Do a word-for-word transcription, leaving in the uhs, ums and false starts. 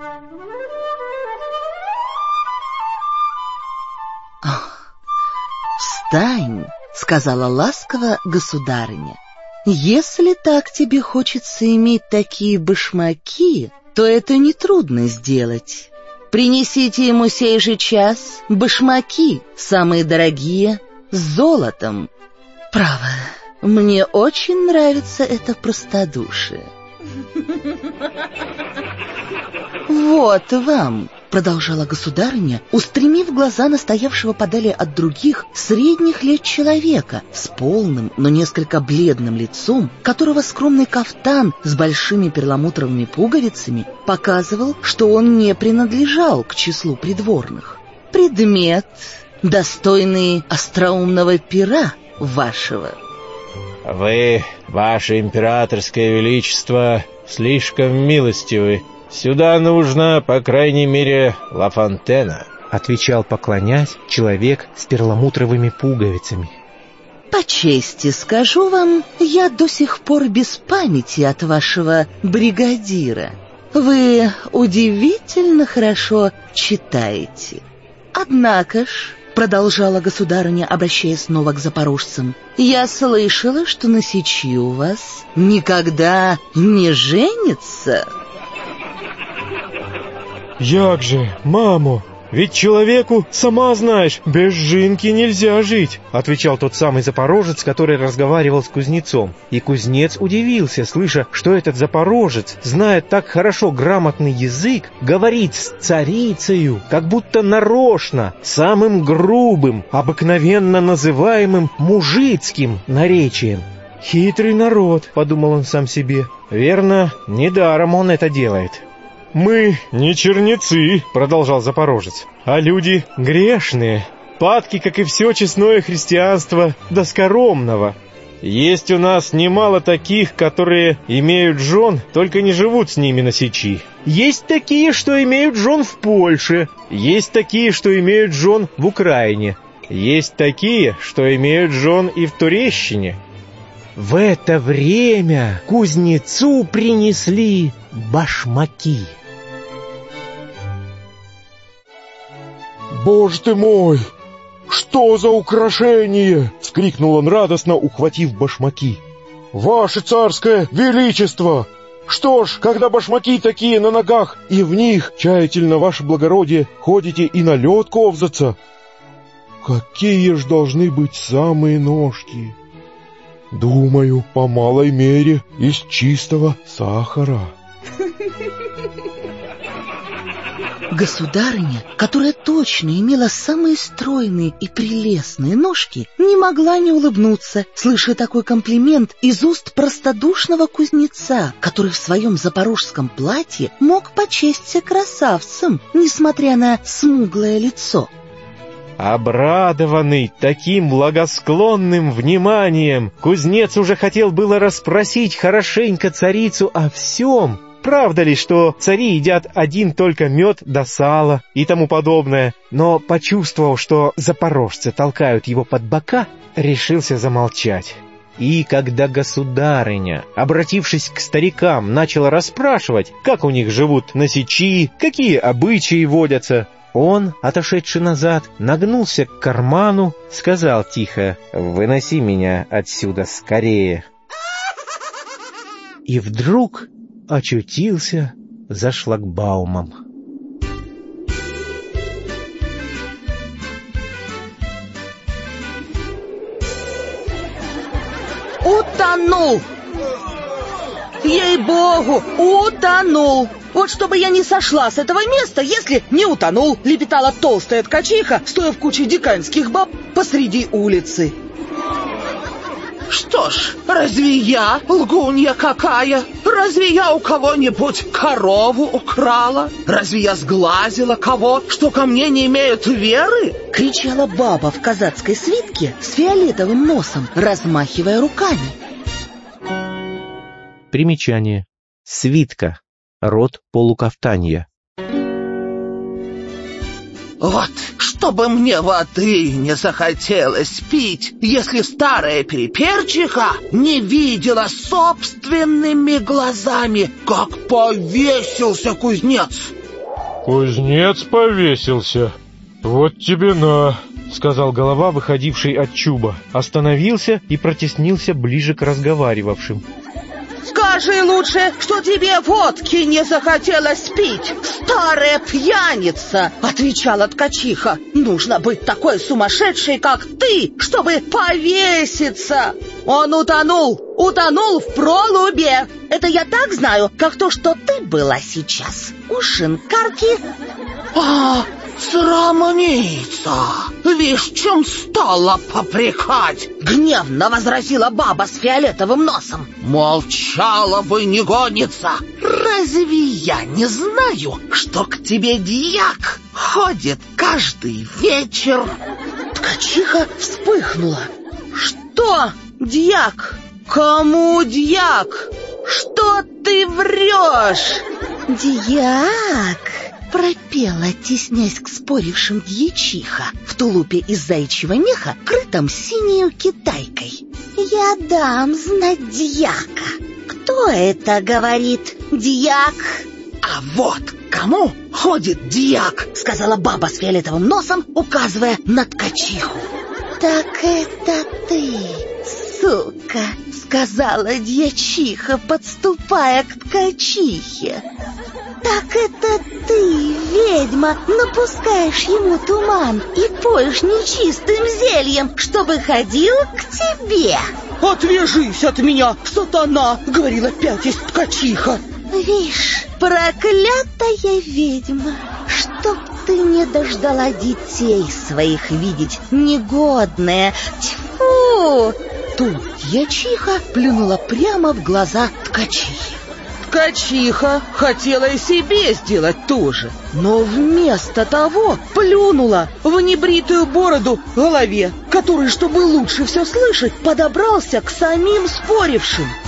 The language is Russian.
«Встань», — сказала ласково государыня. «Если так тебе хочется иметь такие башмаки, то это нетрудно сделать. Принесите ему сей же час башмаки, самые дорогие, с золотом. Право, мне очень нравится это простодушие». «Вот вам», — продолжала государыня, устремив глаза на стоявшего подали от других средних лет человека с полным, но несколько бледным лицом, которого скромный кафтан с большими перламутровыми пуговицами показывал, что он не принадлежал к числу придворных. «Предмет, достойный остроумного пера вашего». «Вы, ваше императорское величество, слишком милостивы. Сюда нужно, по крайней мере, Ла Фонтена», — отвечал, поклонясь, человек с перламутровыми пуговицами. «По чести скажу вам, я до сих пор без памяти от вашего бригадира. Вы удивительно хорошо читаете. Однако ж, — продолжала государыня, обращаясь снова к запорожцам, — я слышала, что на сечи у вас никогда не женится». «Як же, мамо, ведь человеку, сама знаешь, без жинки нельзя жить», — отвечал тот самый запорожец, который разговаривал с кузнецом. И кузнец удивился, слыша, что этот запорожец, зная так хорошо грамотный язык, говорит с царицею, как будто нарочно, самым грубым, обыкновенно называемым мужицким наречием. «Хитрый народ», — подумал он сам себе, — «верно, недаром он это делает». «Мы не чернецы», — продолжал запорожец, — «а люди грешные, падки, как и все честное христианство, до скоромного. Есть у нас немало таких, которые имеют жен, только не живут с ними на сечи. Есть такие, что имеют жен в Польше, есть такие, что имеют жен в Украине, есть такие, что имеют жен и в Турещине». В это время кузнецу принесли башмаки. «Боже ты мой! Что за украшение!» — вскрикнул он радостно, ухватив башмаки. «Ваше царское величество! Что ж, когда башмаки такие на ногах, и в них, тщательно, ваше благородие, ходите и на лед ковзаться? Какие ж должны быть самые ножки! Думаю, по малой мере, из чистого сахара». Государыня, которая точно имела самые стройные и прелестные ножки, не могла не улыбнуться, слыша такой комплимент из уст простодушного кузнеца, который в своем запорожском платье мог почесться красавцем, несмотря на смуглое лицо. Обрадованный таким благосклонным вниманием, кузнец уже хотел было расспросить хорошенько царицу о всем. Правда ли, что цари едят один только мед да сало и тому подобное, но, почувствовав, что запорожцы толкают его под бока, решился замолчать. И когда государыня, обратившись к старикам, начала расспрашивать, как у них живут на сечи, какие обычаи водятся, он, отошедший назад, нагнулся к карману, сказал тихо: «Выноси меня отсюда скорее». И вдруг очутился за шлагбаумом. Утонул! Ей-богу, утонул! Вот чтобы я не сошла с этого места, если не утонул, лепетала толстая ткачиха, стоя в куче диканьских баб посреди улицы. Что ж, разве я лгунья какая? Разве я у кого-нибудь корову украла? Разве я сглазила кого, что ко мне не имеют веры? Кричала баба в казацкой свитке с фиолетовым носом, размахивая руками. Примечание. Свитка. Род полукафтанья. Вот, чтобы мне воды не захотелось пить, если старая переперчиха не видела собственными глазами, как повесился кузнец. Кузнец повесился. Вот тебе на, сказал голова, выходивший от чуба. Остановился и протеснился ближе к разговаривавшим. Скажи лучше, что тебе водки не захотелось пить, старая пьяница, отвечала ткачиха. Нужно быть такой сумасшедшей, как ты, чтобы повеситься. Он утонул, утонул в пролубе. Это я так знаю, как то, что ты была сейчас у шинкарки. А, срамница, вишь, чем стала попрекать, гневно возразила баба с фиолетовым носом. Молчала бы, негодница. Разве я не знаю, что к тебе дьяк ходит каждый вечер? Ткачиха вспыхнула. Что, дьяк? Кому дьяк? Что ты врешь? Дьяк, пропела, теснясь к спорившим дьячиха в тулупе из заячьего меха, крытом синею китайкой. Я дам знать дьяка. Кто это говорит, дьяк? А вот кому ходит дьяк, сказала баба с фиолетовым носом, указывая на ткачиху. Так это ты, сука, сказала дьячиха, подступая к ткачихе. Так это ты, ведьма, напускаешь ему туман и поешь нечистым зельем, чтобы ходил к тебе. Отвяжись от меня, сатана, говорила пятясь ткачиха. Вишь, проклятая ведьма, чтоб ты не дождала детей своих видеть, негодная. Тьфу! Тут дьячиха плюнула прямо в глаза ткачихе. Ткачиха хотела и себе сделать то же, но вместо того плюнула в небритую бороду голове, который, чтобы лучше все слышать, подобрался к самим спорившим.